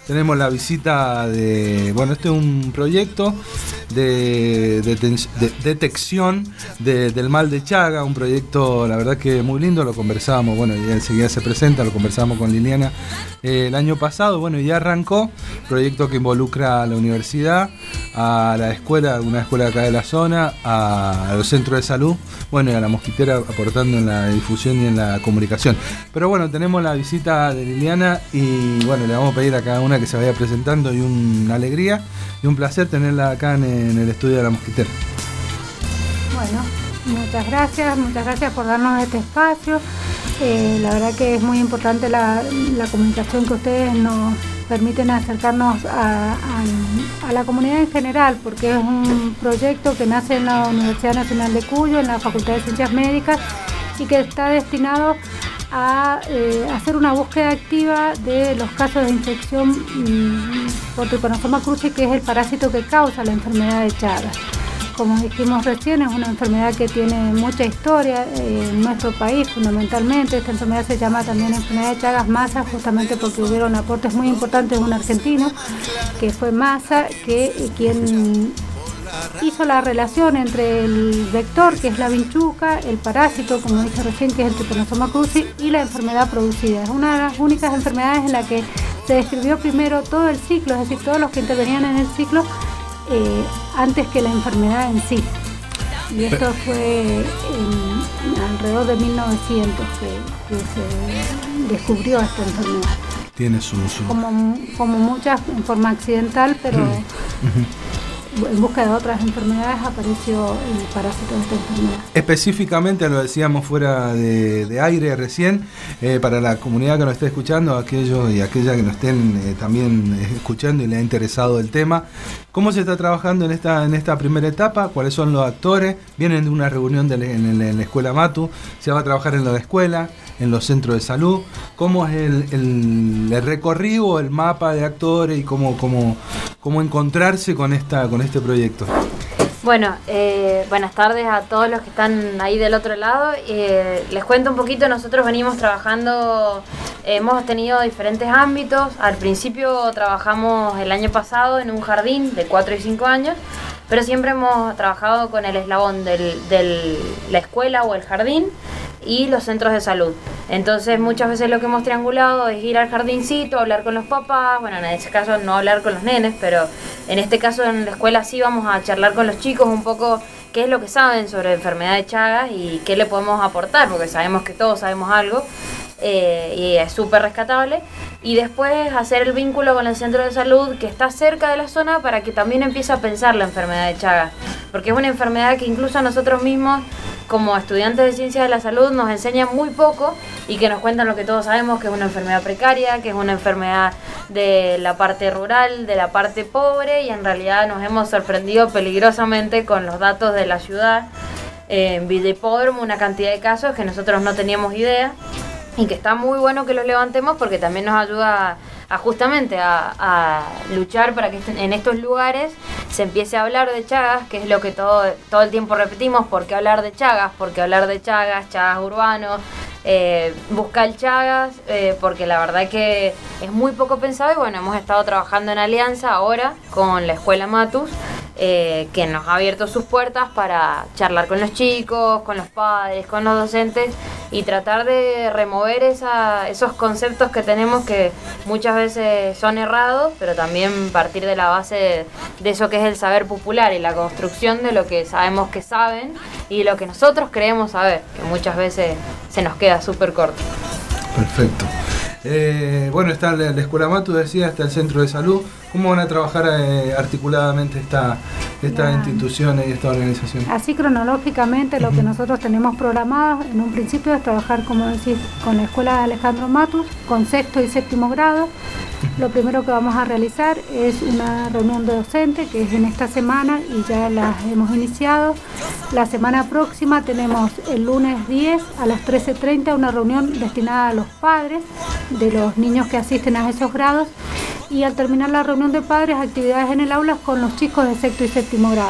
tenemos la visita de, bueno, este es un proyecto de detección del mal de Chagas, un proyecto, la verdad que muy lindo, lo conversábamos, bueno, y enseguida se presenta, lo conversábamos con Liliana el año pasado, bueno, ya arrancó, proyecto que involucra a la universidad, a la escuela, una escuela acá de la zona, a los centros de salud, bueno, y a la Mosquitera aportando en la difusión y en la comunicación. Pero bueno, tenemos la visita de Liliana y bueno, le vamos a pedir a cada una que se vaya presentando y una alegría y un placer tenerla acá en el estudio de la Mosquitera. Bueno, muchas gracias por darnos este espacio. La verdad que es muy importante la comunicación que ustedes nos permiten acercarnos a la comunidad en general, porque es un proyecto que nace en la Universidad Nacional de Cuyo, en la Facultad de Ciencias Médicas, y que está destinado a hacer una búsqueda activa de los casos de infección por Trypanosoma cruzi, que es el parásito que causa la enfermedad de Chagas. Como dijimos recién, es una enfermedad que tiene mucha historia en nuestro país fundamentalmente. Esta enfermedad se llama también enfermedad de Chagas-Massa, justamente porque hubieron aportes muy importantes de un argentino, que fue Massa, quien hizo la relación entre el vector, que es la vinchuca, el parásito, como dije recién, que es el Trypanosoma cruzi, y la enfermedad producida. Es una de las únicas enfermedades en la que se describió primero todo el ciclo, es decir, todos los que intervenían en el ciclo, antes que la enfermedad en sí. Y esto fue alrededor de 1900 que se descubrió esta enfermedad. Tiene su... Como muchas en forma accidental, pero en busca de otras enfermedades apareció el parásito de esta enfermedad. Específicamente, lo decíamos fuera de aire recién, para la comunidad que nos esté escuchando, aquellos y aquellas que nos estén también escuchando y les ha interesado el tema, ¿cómo se está trabajando en esta primera etapa? ¿Cuáles son los actores? Vienen de una reunión en la escuela Matu, se va a trabajar en la escuela, en los centros de salud. ¿Cómo es el recorrido, el mapa de actores y cómo encontrarse con este proyecto? Bueno, buenas tardes a todos los que están ahí del otro lado. Les cuento un poquito, nosotros venimos trabajando, hemos tenido diferentes ámbitos. Al principio trabajamos el año pasado en un jardín de 4 y 5 años, pero siempre hemos trabajado con el eslabón de la escuela o el jardín y los centros de salud. Entonces muchas veces lo que hemos triangulado es ir al jardincito, hablar con los papás, bueno, en ese caso no hablar con los nenes, pero en este caso en la escuela sí vamos a charlar con los chicos un poco qué es lo que saben sobre la enfermedad de Chagas y qué le podemos aportar, porque sabemos que todos sabemos algo, y es súper rescatable. Y después hacer el vínculo con el centro de salud que está cerca de la zona para que también empiece a pensar la enfermedad de Chagas, porque es una enfermedad que incluso a nosotros mismos como estudiantes de ciencias de la salud nos enseñan muy poco y que nos cuentan lo que todos sabemos, que es una enfermedad precaria, que es una enfermedad de la parte rural, de la parte pobre, y en realidad nos hemos sorprendido peligrosamente con los datos de la ciudad. En Villa Hipódromo una cantidad de casos que nosotros no teníamos idea y que está muy bueno que los levantemos porque también nos ayuda justamente a luchar para que en estos lugares se empiece a hablar de Chagas, que es lo que todo el tiempo repetimos. ¿Por qué hablar de Chagas? Porque hablar de Chagas urbano, buscar Chagas, porque la verdad que es muy poco pensado. Y bueno, hemos estado trabajando en alianza ahora con la escuela Matus, que nos ha abierto sus puertas para charlar con los chicos, con los padres, con los docentes y tratar de remover esos conceptos que tenemos que muchas veces son errados, pero también partir de la base de eso que es el saber popular y la construcción de lo que sabemos que saben y lo que nosotros creemos saber, que muchas veces se nos queda súper corto. Perfecto. Bueno, está la escuela Matu, decía, está el centro de salud. ¿Cómo van a trabajar articuladamente estas instituciones y esta organización? Así cronológicamente lo que nosotros tenemos programado en un principio es trabajar, como decís, con la escuela de Alejandro Matus, con 6º y 7º grado. Lo primero que vamos a realizar es una reunión de docentes, que es en esta semana y ya las hemos iniciado. La semana próxima tenemos el lunes 10 a las 13:30 una reunión destinada a los padres de los niños que asisten a esos grados, y al terminar la reunión de padres, actividades en el aula con los chicos de 6º y 7º grado.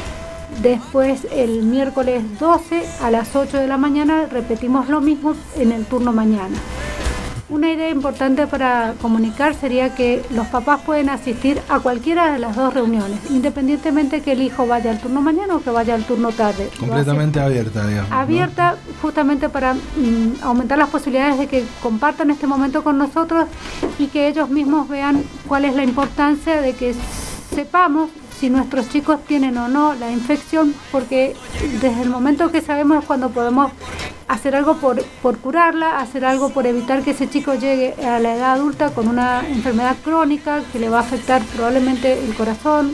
Después el miércoles 12 a las 8 de la mañana repetimos lo mismo en el turno mañana. Una idea importante para comunicar sería que los papás pueden asistir a cualquiera de las dos reuniones, independientemente que el hijo vaya al turno mañana o que vaya al turno tarde. Completamente abierta, digamos. Abierta, ¿no? Justamente para aumentar las posibilidades de que compartan este momento con nosotros y que ellos mismos vean cuál es la importancia de que sepamos si nuestros chicos tienen o no la infección, porque desde el momento que sabemos es cuando podemos hacer algo por curarla, hacer algo por evitar que ese chico llegue a la edad adulta con una enfermedad crónica que le va a afectar probablemente el corazón.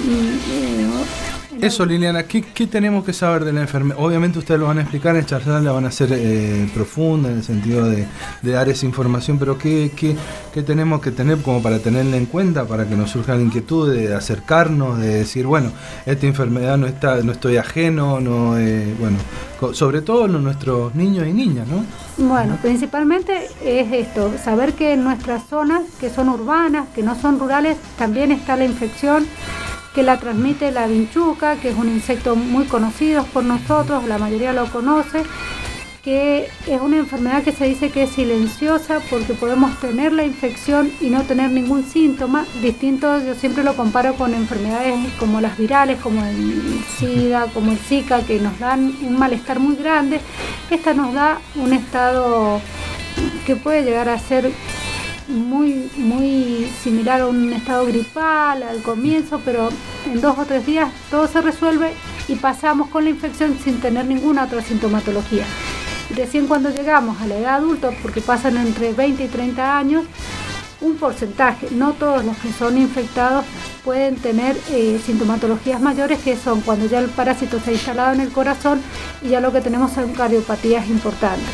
Eso, Liliana, ¿qué tenemos que saber de la enfermedad? Obviamente ustedes lo van a explicar, en charla la van a hacer profunda en el sentido de dar esa información, pero ¿qué tenemos que tener como para tenerla en cuenta, para que nos surja la inquietud de acercarnos, de decir, bueno, esta enfermedad no estoy ajeno, bueno, sobre todo nuestros niños y niñas, ¿no? Bueno, principalmente es esto, saber que en nuestras zonas, que son urbanas, que no son rurales, también está la infección, que la transmite la vinchuca, que es un insecto muy conocido por nosotros, la mayoría lo conoce, que es una enfermedad que se dice que es silenciosa porque podemos tener la infección y no tener ningún síntoma. Distinto, yo siempre lo comparo con enfermedades como las virales, como el SIDA, como el Zika, que nos dan un malestar muy grande. Esta nos da un estado que puede llegar a ser muy, muy similar a un estado gripal al comienzo, pero en 2 o 3 días todo se resuelve y pasamos con la infección sin tener ninguna otra sintomatología. Recién cuando llegamos a la edad adulta, porque pasan entre 20 y 30 años, un porcentaje, no todos los que son infectados pueden tener sintomatologías mayores, que son cuando ya el parásito se ha instalado en el corazón y ya lo que tenemos son cardiopatías importantes.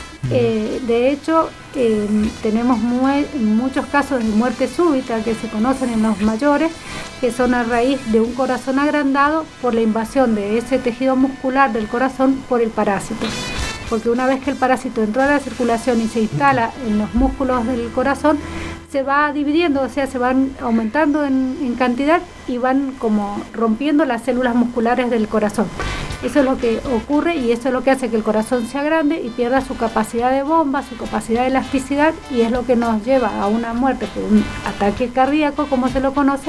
De hecho, tenemos muchos casos de muerte súbita que se conocen en los mayores, que son a raíz de un corazón agrandado por la invasión de ese tejido muscular del corazón por el parásito. Porque una vez que el parásito entró a la circulación y se instala en los músculos del corazón, se va dividiendo, o sea, se van aumentando en cantidad y van como rompiendo las células musculares del corazón. Eso es lo que ocurre y eso es lo que hace que el corazón sea grande y pierda su capacidad de bomba, su capacidad de elasticidad, y es lo que nos lleva a una muerte por un ataque cardíaco, como se lo conoce,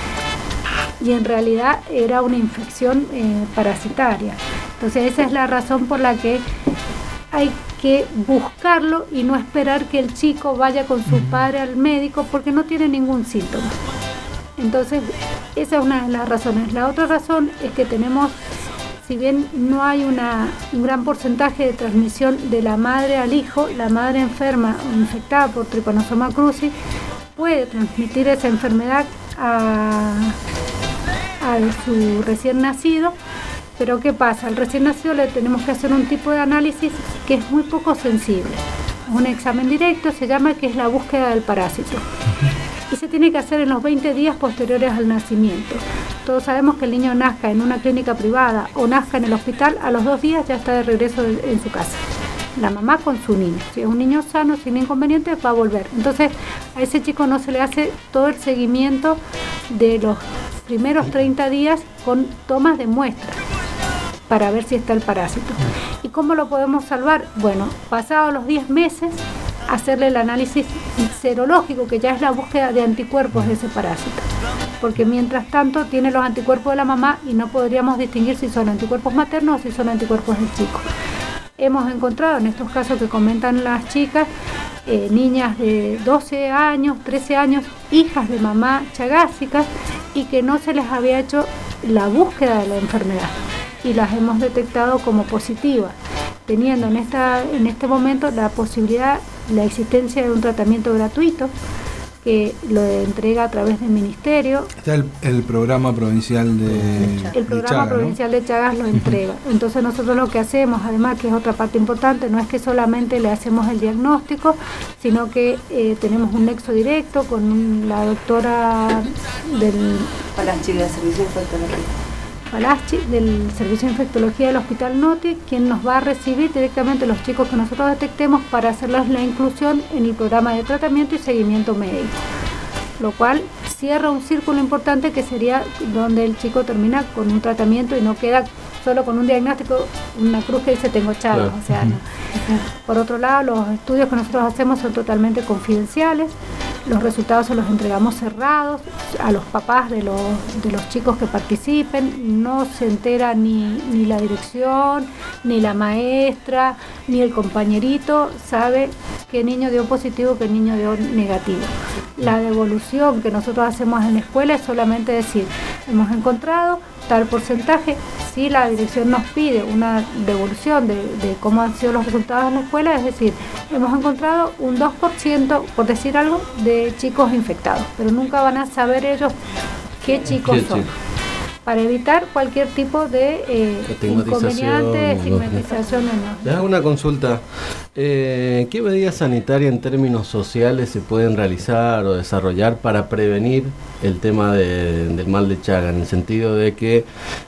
y en realidad era una infección parasitaria. Entonces esa es la razón por la que hay que buscarlo y no esperar que el chico vaya con su padre al médico porque no tiene ningún síntoma. Entonces esa es una de las razones. La otra razón es que tenemos, si bien no hay un gran porcentaje de transmisión de la madre al hijo, la madre enferma o infectada por Trypanosoma cruzi puede transmitir esa enfermedad a su recién nacido. Pero ¿qué pasa? Al recién nacido le tenemos que hacer un tipo de análisis que es muy poco sensible. Un examen directo se llama, que es la búsqueda del parásito. Y se tiene que hacer en los 20 días posteriores al nacimiento. Todos sabemos que el niño nazca en una clínica privada o nazca en el hospital, a los 2 días ya está de regreso en su casa. La mamá con su niño. Si es un niño sano, sin inconvenientes, va a volver. Entonces a ese chico no se le hace todo el seguimiento de los primeros 30 días con tomas de muestra para ver si está el parásito. ¿Y cómo lo podemos salvar? Bueno, pasados los 10 meses, hacerle el análisis serológico, que ya es la búsqueda de anticuerpos de ese parásito. Porque mientras tanto tiene los anticuerpos de la mamá y no podríamos distinguir si son anticuerpos maternos o si son anticuerpos del chico. Hemos encontrado en estos casos que comentan las chicas, niñas de 12 años, 13 años, hijas de mamá chagásicas, y que no se les había hecho la búsqueda de la enfermedad. Y las hemos detectado como positivas, teniendo en este momento la posibilidad, la existencia de un tratamiento gratuito que lo entrega a través del ministerio. Está el programa provincial de El programa Chagas, provincial de Chagas lo entrega. Entonces nosotros lo que hacemos, además, que es otra parte importante, no es que solamente le hacemos el diagnóstico, sino que tenemos un nexo directo con la doctora del Palaschi del Servicio de Infectología. Palaschi del Servicio de Infectología del Hospital Noti, quien nos va a recibir directamente los chicos que nosotros detectemos para hacerles la inclusión en el programa de tratamiento y seguimiento médico, lo cual cierra un círculo importante que sería donde el chico termina con un tratamiento y no queda solo con un diagnóstico, una cruz que dice tengo Chagas, Claro. o sea, no. Por otro lado, los estudios que nosotros hacemos son totalmente confidenciales, los resultados se los entregamos cerrados a los papás de los chicos que participen, no se entera ni la dirección, ni la maestra, ni el compañerito sabe qué niño dio positivo, qué niño dio negativo. La devolución que nosotros hacemos en la escuela es solamente decir, hemos encontrado tal porcentaje. Si la dirección nos pide una devolución de cómo han sido los resultados en la escuela, es decir, hemos encontrado un 2%, por decir algo, de chicos infectados, pero nunca van a saber ellos qué chicos son. Para evitar cualquier tipo de inconveniente, estigmatización. Les hago una consulta. ¿Qué medidas sanitarias en términos sociales se pueden realizar o desarrollar para prevenir el tema del mal de Chagas? En el sentido de que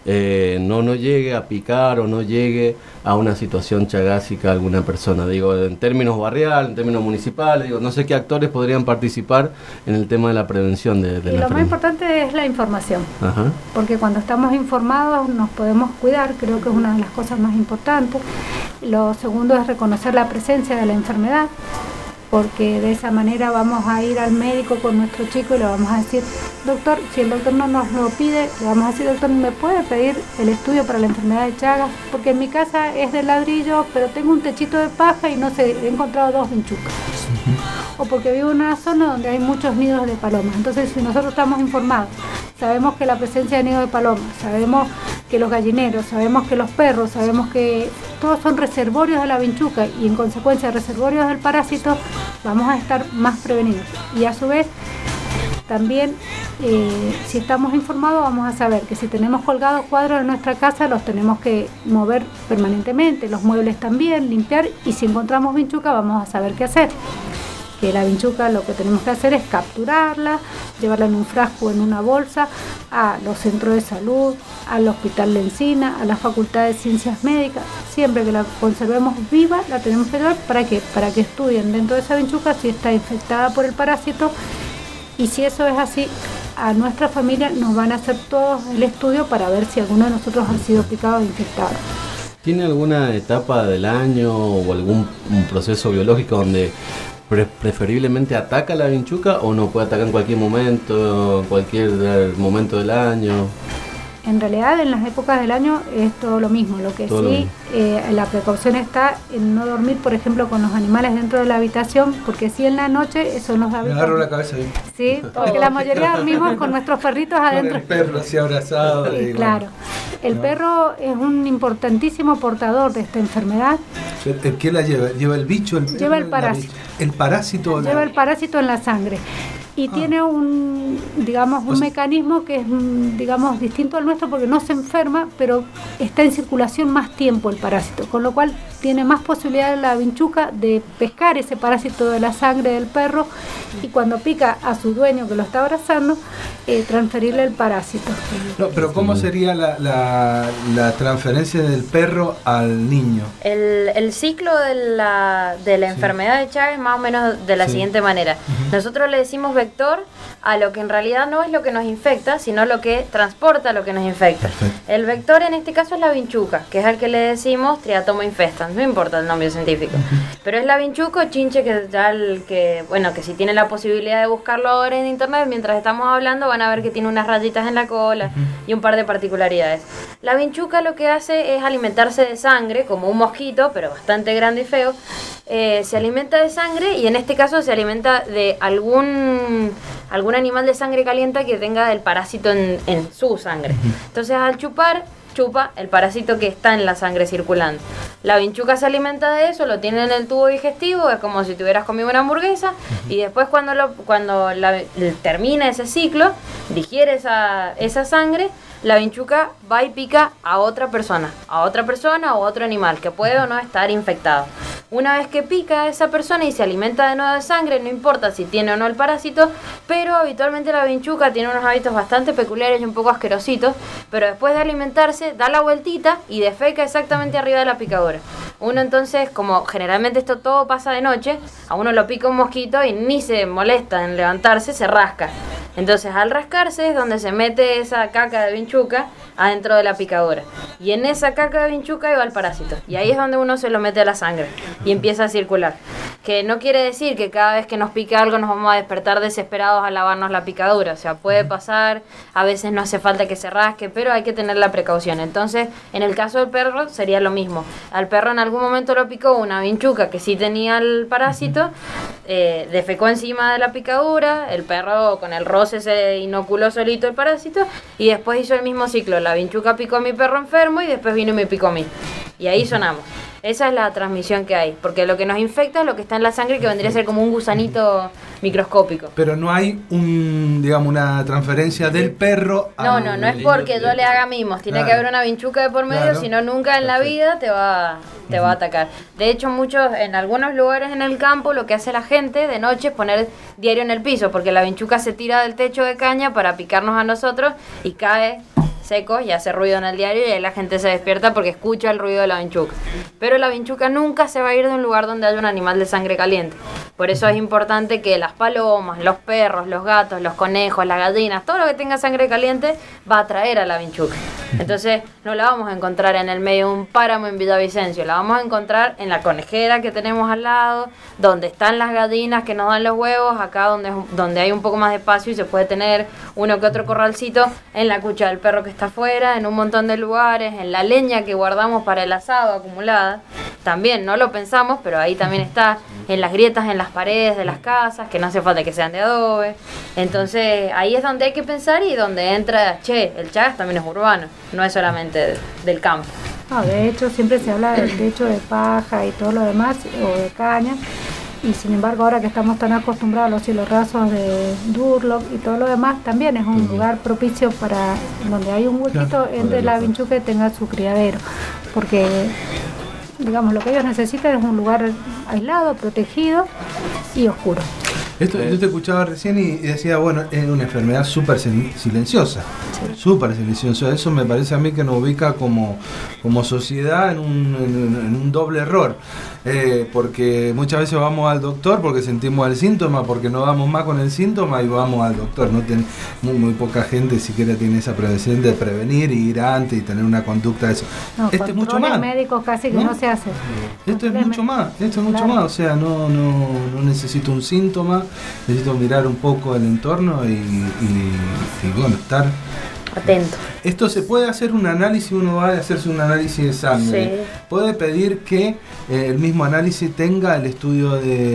no llegue a picar o no llegue a una situación chagásica a alguna persona. Digo, en términos barriales, en términos municipales, digo, no sé qué actores podrían participar en el tema de la prevención de la enfermedad. Y lo más importante es la información. Ajá. Porque cuando estamos informados nos podemos cuidar, creo que es una de las cosas más importantes. Lo segundo es reconocer la presencia de la enfermedad, porque de esa manera vamos a ir al médico con nuestro chico y le vamos a decir, doctor, si el doctor no nos lo pide, le vamos a decir, doctor, ¿me puede pedir el estudio para la enfermedad de Chagas? Porque en mi casa es de ladrillo, pero tengo un techito de paja y no sé, he encontrado 2 vinchucas. O porque vivo en una zona donde hay muchos nidos de palomas. Entonces, si nosotros estamos informados, sabemos que la presencia de nidos de palomas, sabemos que los gallineros, sabemos que los perros, sabemos que todos son reservorios de la vinchuca y en consecuencia reservorios del parásito, vamos a estar más prevenidos. Y a su vez, también, si estamos informados, vamos a saber que si tenemos colgados cuadros en nuestra casa, los tenemos que mover permanentemente, los muebles también, limpiar, y si encontramos vinchuca, vamos a saber qué hacer. Que la vinchuca lo que tenemos que hacer es capturarla, llevarla en un frasco o en una bolsa a los centros de salud, al Hospital de Encina, a la Facultad de Ciencias Médicas. Siempre que la conservemos viva, la tenemos que llevar para que estudien dentro de esa vinchuca si está infectada por el parásito, y si eso es así, a nuestra familia nos van a hacer todos el estudio para ver si alguno de nosotros ha sido picado o infectado. ¿Tiene alguna etapa del año o algún proceso biológico donde preferiblemente ataca la vinchuca o no puede atacar en cualquier momento del año? En realidad, en las épocas del año es todo lo mismo. Lo que todo sí, la precaución está en no dormir, por ejemplo, con los animales dentro de la habitación, porque si en la noche eso nos da... Me agarro la cabeza bien. Sí, porque la mayoría dormimos con nuestros perritos adentro. Con el perro así abrazado. Claro. El perro es un importantísimo portador de esta enfermedad. ¿Qué la lleva? ¿Lleva el bicho? Lleva el parásito. ¿El parásito? Lleva el parásito en la sangre. Y tiene un mecanismo que es, distinto al nuestro, porque no se enferma, pero está en circulación más tiempo el parásito, con lo cual tiene más posibilidad la vinchuca de pescar ese parásito de la sangre del perro y cuando pica a su dueño que lo está abrazando, transferirle el parásito. No, pero ¿cómo sería la transferencia del perro al niño? El ciclo de la enfermedad de Chagas es más o menos de la siguiente manera. Nosotros le decimos vector a lo que en realidad no es lo que nos infecta, sino lo que transporta lo que nos infecta. Perfecto. El vector en este caso es la vinchuca, que es al que le decimos Triatoma infestans, no importa el nombre científico. Pero es la vinchuca o chinche, que si tienen la posibilidad de buscarlo ahora en internet, mientras estamos hablando van a ver que tiene unas rayitas en la cola y un par de particularidades. La vinchuca lo que hace es alimentarse de sangre, como un mosquito, pero bastante grande y feo. Se alimenta de sangre y en este caso se alimenta de algún animal de sangre caliente que tenga el parásito en su sangre. Entonces al chupa el parásito que está en la sangre circulando. La vinchuca se alimenta de eso, lo tiene en el tubo digestivo, es como si te hubieras comido una hamburguesa, y después cuando termina ese ciclo, digiere esa sangre, la vinchuca va y pica a otra persona o otro animal que puede o no estar infectado. Una vez que pica a esa persona y se alimenta de nuevo de sangre, no importa si tiene o no el parásito, pero habitualmente la vinchuca tiene unos hábitos bastante peculiares y un poco asquerositos, pero después de alimentarse da la vueltita y defeca exactamente arriba de la picadura. Uno entonces, como generalmente esto todo pasa de noche, a uno lo pica un mosquito y ni se molesta en levantarse, se rasca. Entonces al rascarse es donde se mete esa caca de vinchuca adentro de la picadura. Y en esa caca de vinchuca va el parásito. Y ahí es donde uno se lo mete a la sangre y empieza a circular. Que no quiere decir que cada vez que nos pique algo nos vamos a despertar desesperados a lavarnos la picadura. O sea, puede pasar, a veces no hace falta que se rasque, pero hay que tener la precaución. Entonces, en el caso del perro sería lo mismo. Al perro en algún momento lo picó una vinchuca que sí tenía el parásito, defecó encima de la picadura, el perro con el roce se inoculó solito el parásito y después hizo el mismo ciclo. La vinchuca picó a mi perro enfermo y después vino y me picó a mí. Y ahí sonamos. Esa es la transmisión que hay, porque lo que nos infecta es lo que está en la sangre, que vendría a ser como un gusanito microscópico. Pero no hay una transferencia del perro a... No es porque yo le haga mimos, tiene que haber una vinchuca de por medio, si no nunca en la vida te va a atacar. De hecho, en algunos lugares en el campo lo que hace la gente de noche es poner diario en el piso, porque la vinchuca se tira del techo de caña para picarnos a nosotros y cae seco y hace ruido en el diario y ahí la gente se despierta porque escucha el ruido de la vinchuca. Pero la vinchuca nunca se va a ir de un lugar donde haya un animal de sangre caliente. Por eso es importante que las palomas, los perros, los gatos, los conejos, las gallinas, todo lo que tenga sangre caliente va a atraer a la vinchuca. Entonces no la vamos a encontrar en el medio de un páramo en Villavicencio, la vamos a encontrar en la conejera que tenemos al lado, donde están las gallinas que nos dan los huevos, acá donde hay un poco más de espacio y se puede tener uno que otro corralcito, en la cucha del perro que está afuera, en un montón de lugares, en la leña que guardamos para el asado acumulada, también no lo pensamos, pero ahí también está, en las grietas en las paredes de las casas, que no hace falta que sean de adobe. Entonces ahí es donde hay que pensar y donde entra, el Chagas también es urbano, no es solamente del campo. No, de hecho siempre se habla del techo de paja y todo lo demás, o de caña, y sin embargo ahora que estamos tan acostumbrados a los cielos rasos de Durlock y todo lo demás, también es un lugar propicio para donde hay un huequito entre la vinchuca y tenga su criadero, porque digamos lo que ellos necesitan es un lugar aislado, protegido y oscuro. Yo te escuchaba recién y decía, bueno, es una enfermedad súper silenciosa, súper silenciosa. Eso me parece a mí que nos ubica como sociedad en un doble error. Porque muchas veces vamos al doctor porque sentimos el síntoma, porque no damos más con el síntoma y vamos al doctor. Muy poca gente siquiera tiene esa prevención de prevenir y ir antes y tener una conducta de eso. No, es mucho más. Médicos casi que no se hace. Esto es mucho más, más. O sea, no necesito un síntoma. Necesito mirar un poco el entorno y bueno, estar atento. Esto se puede hacer un análisis, uno va a hacerse un análisis de sangre. Sí. Puede pedir que el mismo análisis tenga el estudio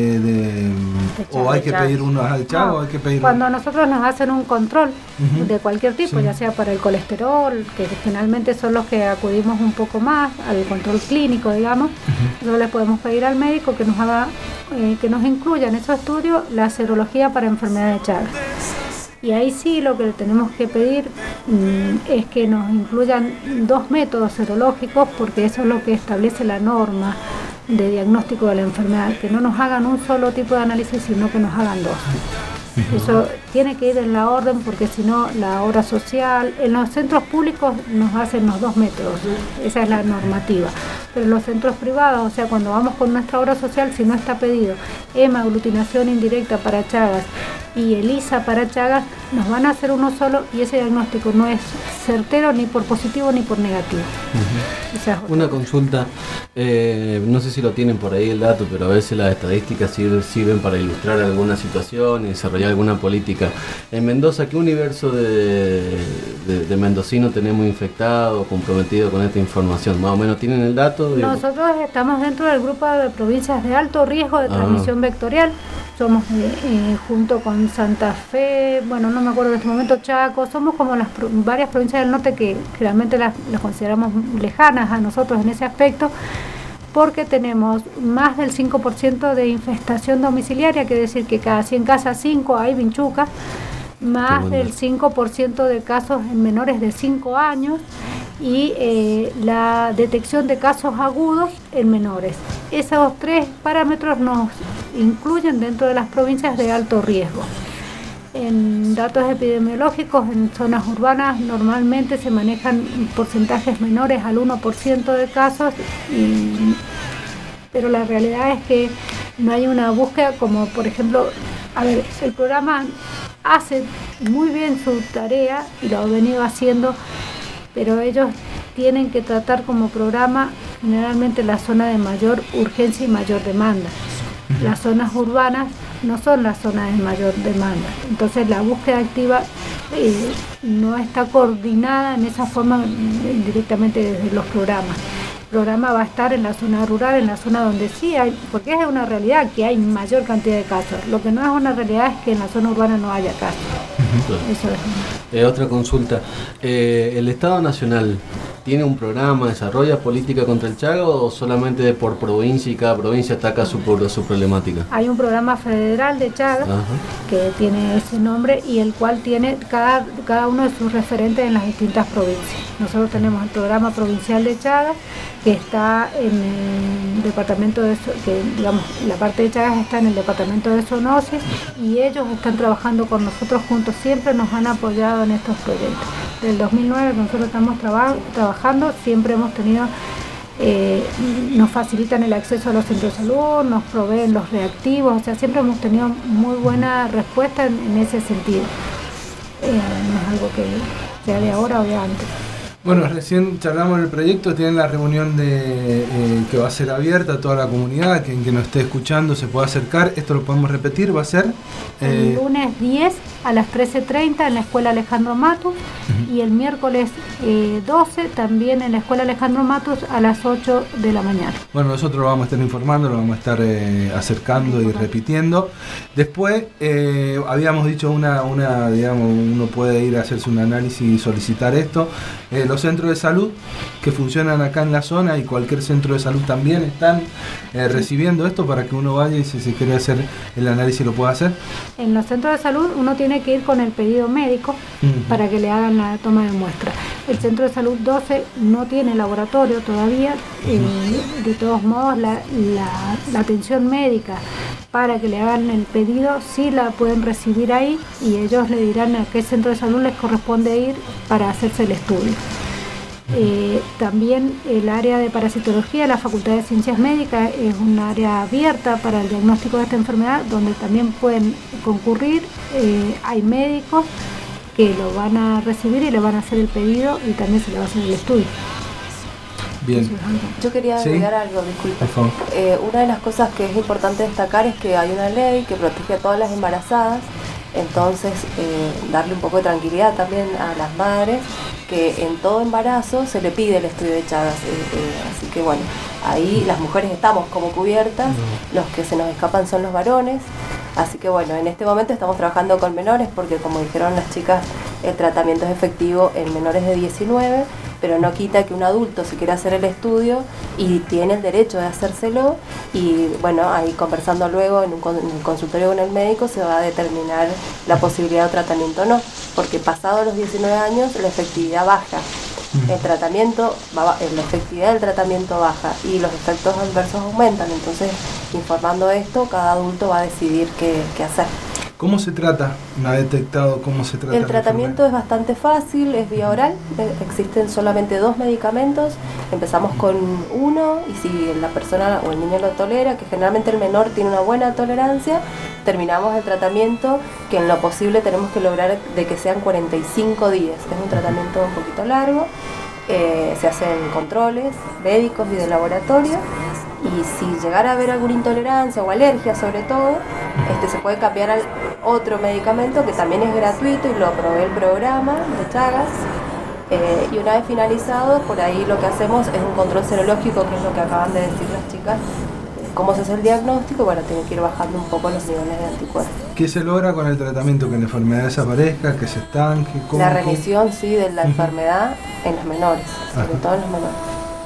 o hay que pedir uno al Chagas, o hay que pedir cuando nosotros nos hacen un control de cualquier tipo, ya sea para el colesterol, que generalmente son los que acudimos un poco más al control clínico, digamos, nosotros les podemos pedir al médico que nos haga que nos incluya en esos estudios la serología para enfermedad de Chagas. Y ahí sí lo que tenemos que pedir es que nos incluyan 2 métodos serológicos, porque eso es lo que establece la norma de diagnóstico de la enfermedad, que no nos hagan un solo tipo de análisis, sino que nos hagan 2. Eso tiene que ir en la orden, porque si no la obra social, en los centros públicos nos hacen los 2 métodos, esa es la normativa, pero en los centros privados, o sea, cuando vamos con nuestra obra social, si no está pedido hemaglutinación indirecta para Chagas y ELISA para Chagas, nos van a hacer uno solo y ese diagnóstico no es certero ni por positivo ni por negativo. Una consulta, no sé si lo tienen por ahí el dato, pero a veces las estadísticas sirven para ilustrar alguna situación y desarrollar alguna política. En Mendoza, ¿qué universo de mendocino tenemos infectado, comprometido con esta información? ¿Más o menos tienen el dato? Nosotros estamos dentro del grupo de provincias de alto riesgo de transmisión vectorial. Somos junto con Santa Fe, bueno, no me acuerdo en este momento, Chaco, somos como varias provincias del norte que realmente las consideramos lejanas a nosotros en ese aspecto, porque tenemos más del 5% de infestación domiciliaria, quiere decir que cada 100 casas 5 hay vinchucas, más del 5% de casos en menores de 5 años y la detección de casos agudos en menores. Esos 3 parámetros nos incluyen dentro de las provincias de alto riesgo. En datos epidemiológicos, en zonas urbanas normalmente se manejan porcentajes menores al 1% de casos, pero la realidad es que no hay una búsqueda como, por ejemplo, el programa hace muy bien su tarea y lo ha venido haciendo, pero ellos tienen que tratar como programa generalmente la zona de mayor urgencia y mayor demanda. Las zonas urbanas no son las zonas de mayor demanda, entonces la búsqueda activa no está coordinada en esa forma directamente desde los programas. El programa va a estar en la zona rural, en la zona donde sí hay, porque es una realidad que hay mayor cantidad de casos. Lo que no es una realidad es que en la zona urbana no haya casos. Eso es. Otra consulta. ¿El Estado Nacional tiene un programa, desarrolla política contra el Chaga o solamente por provincia y cada provincia ataca su problemática? Hay un programa federal de Chaga que tiene ese nombre y el cual tiene cada uno de sus referentes en las distintas provincias. Nosotros tenemos el programa provincial de Chaga, que está en el departamento la parte de Chagas está en el departamento de zoonosis, y ellos están trabajando con nosotros juntos, siempre nos han apoyado en estos proyectos. Del 2009 que nosotros estamos trabajando, siempre hemos tenido, nos facilitan el acceso a los centros de salud, nos proveen los reactivos, o sea, siempre hemos tenido muy buena respuesta en ese sentido. No es algo que sea de ahora o de antes. Bueno, recién charlamos del proyecto, tienen la reunión que va a ser abierta a toda la comunidad, quien nos esté escuchando se pueda acercar. Esto lo podemos repetir, va a ser el lunes 10 a las 13:30 en la Escuela Alejandro Matus, y el miércoles 12 también en la Escuela Alejandro Matus a las 8 de la mañana. Bueno, nosotros lo vamos a estar informando, lo vamos a estar acercando y repitiendo. Después habíamos dicho digamos, uno puede ir a hacerse un análisis y solicitar esto. Los centros de salud que funcionan acá en la zona y cualquier centro de salud también están recibiendo esto para que uno vaya y si se quiere hacer el análisis lo pueda hacer. En los centros de salud uno tiene que ir con el pedido médico para que le hagan la toma de muestra. El centro de salud 12 no tiene laboratorio todavía, de todos modos la atención médica para que le hagan el pedido sí la pueden recibir ahí, y ellos le dirán a qué centro de salud les corresponde ir para hacerse el estudio. También el área de parasitología de la Facultad de Ciencias Médicas es un área abierta para el diagnóstico de esta enfermedad, donde también pueden concurrir. Hay médicos que lo van a recibir y le van a hacer el pedido y también se le va a hacer el estudio. Bien. Yo quería agregar algo, disculpa. Una de las cosas que es importante destacar es que hay una ley que protege a todas las embarazadas, entonces darle un poco de tranquilidad también a las madres, que en todo embarazo se le pide el estudio de Chagas, así que bueno, ahí las mujeres estamos como cubiertas, los que se nos escapan son los varones, así que bueno, en este momento estamos trabajando con menores porque como dijeron las chicas, el tratamiento es efectivo en menores de 19, pero no quita que un adulto se quiera hacer el estudio y tiene el derecho de hacérselo, y bueno, ahí conversando luego en el consultorio con el médico se va a determinar la posibilidad de tratamiento o no, porque pasado los 19 años la efectividad baja, la efectividad del tratamiento baja y los efectos adversos aumentan, entonces informando esto cada adulto va a decidir qué hacer. ¿Cómo se trata? ¿No ha detectado cómo se trata? El tratamiento es bastante fácil, es vía oral, existen solamente 2 medicamentos, empezamos con uno y si la persona o el niño lo tolera, que generalmente el menor tiene una buena tolerancia, terminamos el tratamiento, que en lo posible tenemos que lograr de que sean 45 días, es un tratamiento un poquito largo, se hacen controles médicos y de laboratorio. Y si llegara a haber alguna intolerancia o alergia sobre todo, se puede cambiar al otro medicamento que también es gratuito y lo provee el programa de Chagas. Y una vez finalizado, por ahí lo que hacemos es un control serológico, que es lo que acaban de decir las chicas, cómo se hace el diagnóstico, bueno, tiene que ir bajando un poco los niveles de anticuerpos. ¿Qué se logra con el tratamiento? ¿Que la enfermedad desaparezca, que se estanque? La remisión, sí, de la enfermedad en los menores, sobre todo en los menores.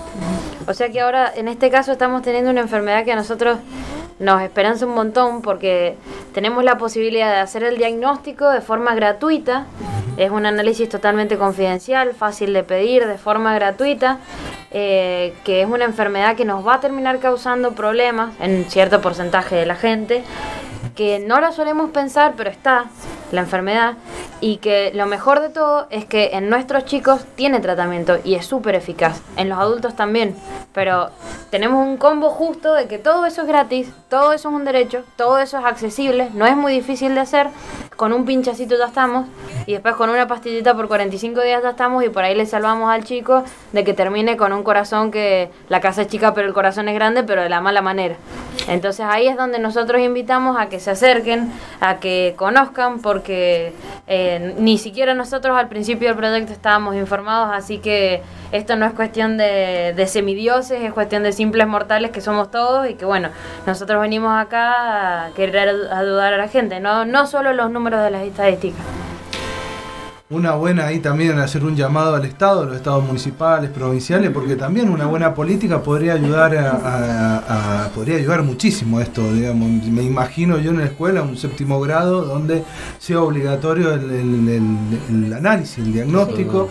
O sea que ahora, en este caso, estamos teniendo una enfermedad que a nosotros nos esperanza un montón porque tenemos la posibilidad de hacer el diagnóstico de forma gratuita. Es un análisis totalmente confidencial, fácil de pedir, de forma gratuita, que es una enfermedad que nos va a terminar causando problemas en cierto porcentaje de la gente, que no lo solemos pensar, pero está la enfermedad, y que lo mejor de todo es que en nuestros chicos tiene tratamiento y es súper eficaz, en los adultos también, pero tenemos un combo justo de que todo eso es gratis, todo eso es un derecho, todo eso es accesible, no es muy difícil de hacer, con un pinchacito ya estamos, y después con una pastillita por 45 días ya estamos, y por ahí le salvamos al chico de que termine con un corazón que la casa es chica pero el corazón es grande, pero de la mala manera. Entonces ahí es donde nosotros invitamos a que se acerquen, a que conozcan, porque ni siquiera nosotros al principio del proyecto estábamos informados, así que esto no es cuestión de semidioses, es cuestión de simples mortales que somos todos, y que bueno, nosotros venimos acá a querer ayudar a la gente, no solo los números de las estadísticas. Una buena ahí también hacer un llamado al Estado, los estados municipales, provinciales, porque también una buena política podría ayudar podría ayudar muchísimo a esto, digamos. Me imagino yo en la escuela, un 7º grado, donde sea obligatorio el análisis, el diagnóstico.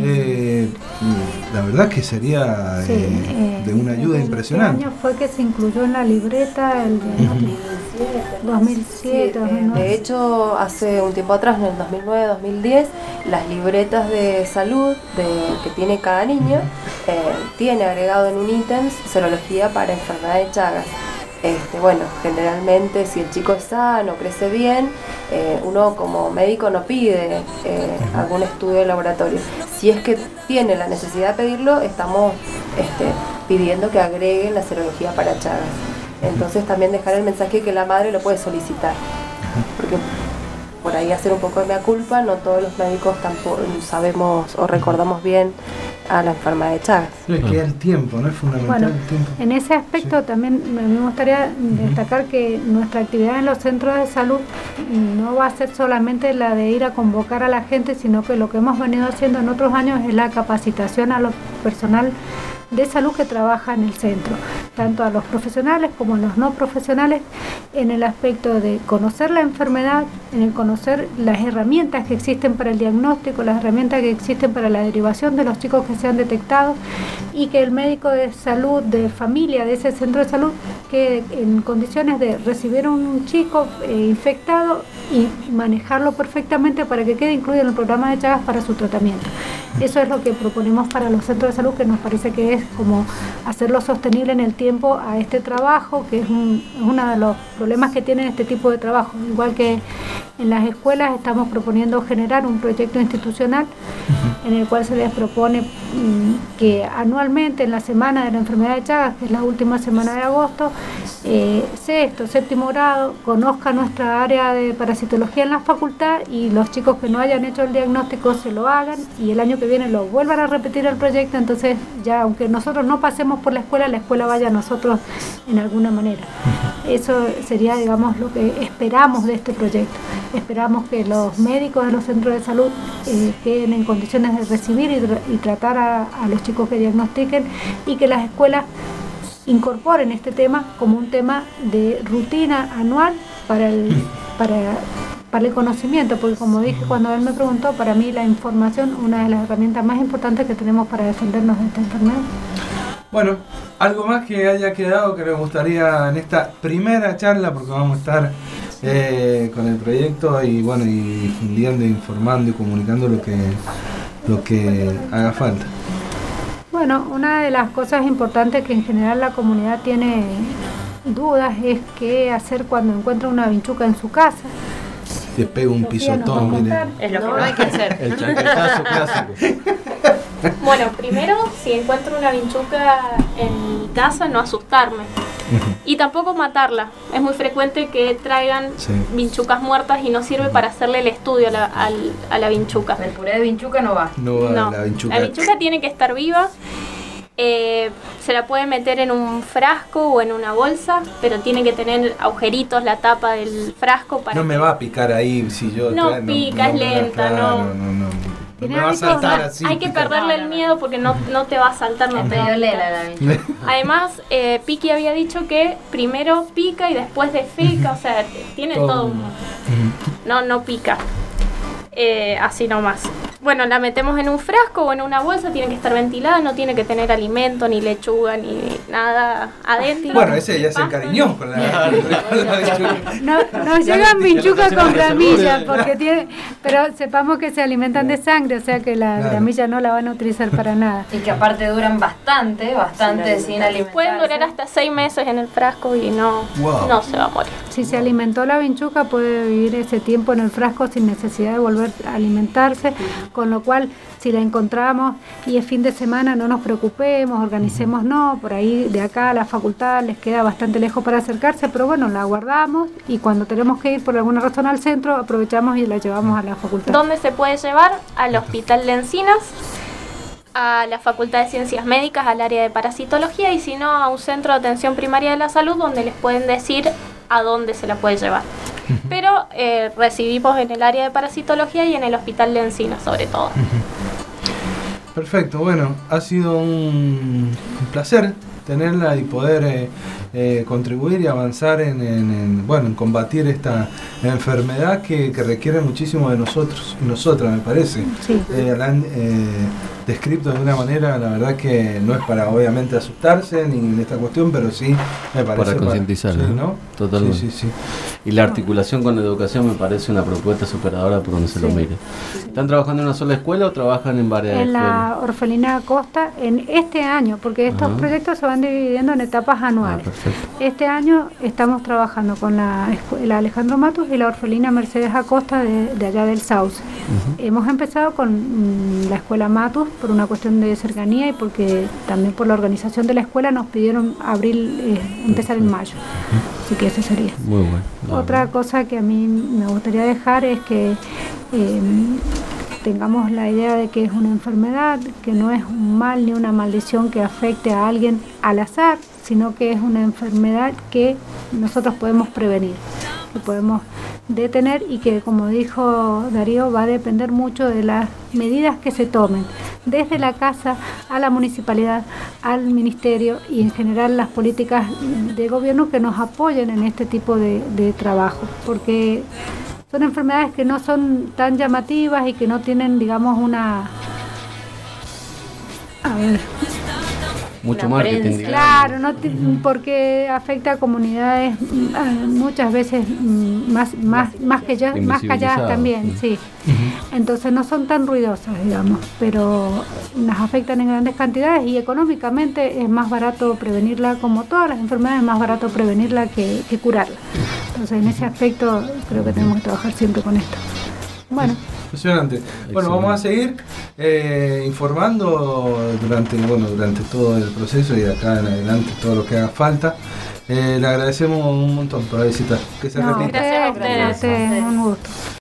La verdad que sería de una ayuda impresionante. ¿Qué año fue que se incluyó en la libreta el diagnóstico? 2007, 2009. De hecho, hace un tiempo atrás, en el 2009-2010, las libretas de salud que tiene cada niño tiene agregado en un ítem serología para enfermedad de Chagas. Bueno, generalmente si el chico es sano, crece bien, uno como médico no pide algún estudio de laboratorio. Si es que tiene la necesidad de pedirlo, estamos pidiendo que agreguen la serología para Chagas. Entonces también dejar el mensaje que la madre lo puede solicitar, porque por ahí hacer un poco de mea culpa, no todos los médicos tampoco sabemos o recordamos bien a la enfermedad de Chagas. No, es que el tiempo, ¿no? Es fundamental el tiempo. En ese aspecto también me gustaría destacar que nuestra actividad en los centros de salud no va a ser solamente la de ir a convocar a la gente, sino que lo que hemos venido haciendo en otros años es la capacitación a los personal de salud que trabaja en el centro, tanto a los profesionales como a los no profesionales, en el aspecto de conocer la enfermedad, en el conocer las herramientas que existen para el diagnóstico, las herramientas que existen para la derivación de los chicos que sean detectados, y que el médico de salud, de familia de ese centro de salud, quede en condiciones de recibir a un chico infectado y manejarlo perfectamente para que quede incluido en el programa de Chagas para su tratamiento. Eso es lo que proponemos para los centros de salud, que nos parece que es como hacerlo sostenible en el tiempo a este trabajo, que es uno de los problemas que tienen este tipo de trabajo. Igual que en las escuelas estamos proponiendo generar un proyecto institucional en el cual se les propone que anualmente en la semana de la enfermedad de Chagas, que es la última semana de agosto, sexto, 7º grado, conozca nuestra área de parasitología en la facultad, y los chicos que no hayan hecho el diagnóstico se lo hagan, y el año que viene lo vuelvan a repetir el proyecto. Entonces ya, aunque nosotros no pasemos por la escuela vaya a nosotros en alguna manera. Eso sería, digamos, lo que esperamos de este proyecto. Esperamos que los médicos de los centros de salud queden en condiciones de recibir y tratar a los chicos que diagnostiquen, y que las escuelas incorporen este tema como un tema de rutina anual para el conocimiento, porque como dije cuando él me preguntó, para mí la información, una de las herramientas más importantes que tenemos para defendernos de esta enfermedad. Bueno, algo más que haya quedado que les gustaría en esta primera charla, porque vamos a estar con el proyecto y bueno, y difundiendo, informando y comunicando lo que haga falta. Bueno, una de las cosas importantes que en general la comunidad tiene dudas es qué hacer cuando encuentra una vinchuca en su casa. Te pega un pisotón, mire. Es lo que no hay que hacer. El chancletazo clásico. Bueno, primero, si encuentro una vinchuca en mi casa, no asustarme. Y tampoco matarla. Es muy frecuente que traigan vinchucas muertas y no sirve para hacerle el estudio a la vinchuca. El puré de vinchuca no va. No va la vinchuca. La vinchuca tiene que estar viva. Se la puede meter en un frasco o en una bolsa, pero tiene que tener agujeritos la tapa del frasco para. No me va a picar ahí si yo. No pica, es lenta, No me va a saltar así. Hay que perderle el miedo porque no te va a saltar. Es medio lela la vinchuca. Además, Piki había dicho que primero pica y después defeca, o sea, tiene todo. No pica. Así nomás. bueno, la metemos en un frasco o en una bolsa, tiene que estar ventilada, no tiene que tener alimento, ni lechuga, ni nada adentro. Bueno, ese ya se encariñó con la Nos llegan vinchucas con gramilla, pero sepamos que se alimentan de sangre, o sea que la gramilla no la van a utilizar para nada. Y que aparte duran bastante sin alimentarse. Pueden durar hasta 6 meses en el frasco y no se va a morir. Si se alimentó la vinchuca, puede vivir ese tiempo en el frasco sin necesidad de volver a alimentarse, con lo cual si la encontramos y es fin de semana, no nos preocupemos, organicémonos, por ahí de acá a la facultad les queda bastante lejos para acercarse, pero bueno, la guardamos y cuando tenemos que ir por alguna razón al centro, aprovechamos y la llevamos a la facultad. ¿Dónde se puede llevar? Al Hospital de Encinas, a la Facultad de Ciencias Médicas, al área de parasitología, y si no, a un centro de atención primaria de la salud donde les pueden decir a dónde se la puede llevar. Pero recibimos en el área de parasitología y en el Hospital de Encinas sobre todo. Perfecto, bueno, ha sido un placer tenerla y poder contribuir y avanzar en combatir esta enfermedad que requiere muchísimo de nosotros y nosotras, me parece. Sí. La han descrito de una manera, la verdad que no es para obviamente asustarse ni en esta cuestión, pero sí me parece para concientizar, sí, ¿no? Totalmente. Sí. Y la articulación con la educación me parece una propuesta superadora por donde se lo mire. ¿Están trabajando en una sola escuela o trabajan en varias escuelas? En la Orfelina Acosta, en este año, porque estos proyectos se van dividiendo en etapas anuales. Este año estamos trabajando con la escuela Alejandro Matus y la Orfelina Mercedes Acosta de allá del Sauce. Hemos empezado con la escuela Matus por una cuestión de cercanía y porque también por la organización de la escuela nos pidieron empezar en mayo. Así que eso sería. Muy bueno. Otra cosa que a mí me gustaría dejar es que tengamos la idea de que es una enfermedad, que no es un mal ni una maldición que afecte a alguien al azar, sino que es una enfermedad que nosotros podemos prevenir, que podemos detener y que, como dijo Darío, va a depender mucho de las medidas que se tomen, desde la casa a la municipalidad, al ministerio y en general las políticas de gobierno que nos apoyen en este tipo de trabajo, porque son enfermedades que no son tan llamativas y que no tienen, digamos, mucho marketing, digamos. Claro, porque afecta a comunidades muchas veces más calladas también, sí. Entonces no son tan ruidosas, digamos, pero nos afectan en grandes cantidades y económicamente es más barato prevenirla, como todas las enfermedades, es más barato prevenirla que curarla. Entonces en ese aspecto creo que tenemos que trabajar siempre con esto. Bueno. Impresionante. Bueno, vamos a seguir informando durante todo el proceso y de acá en adelante todo lo que haga falta. Le agradecemos un montón por la visita. Que se repita. Gracias a ustedes. Un gusto.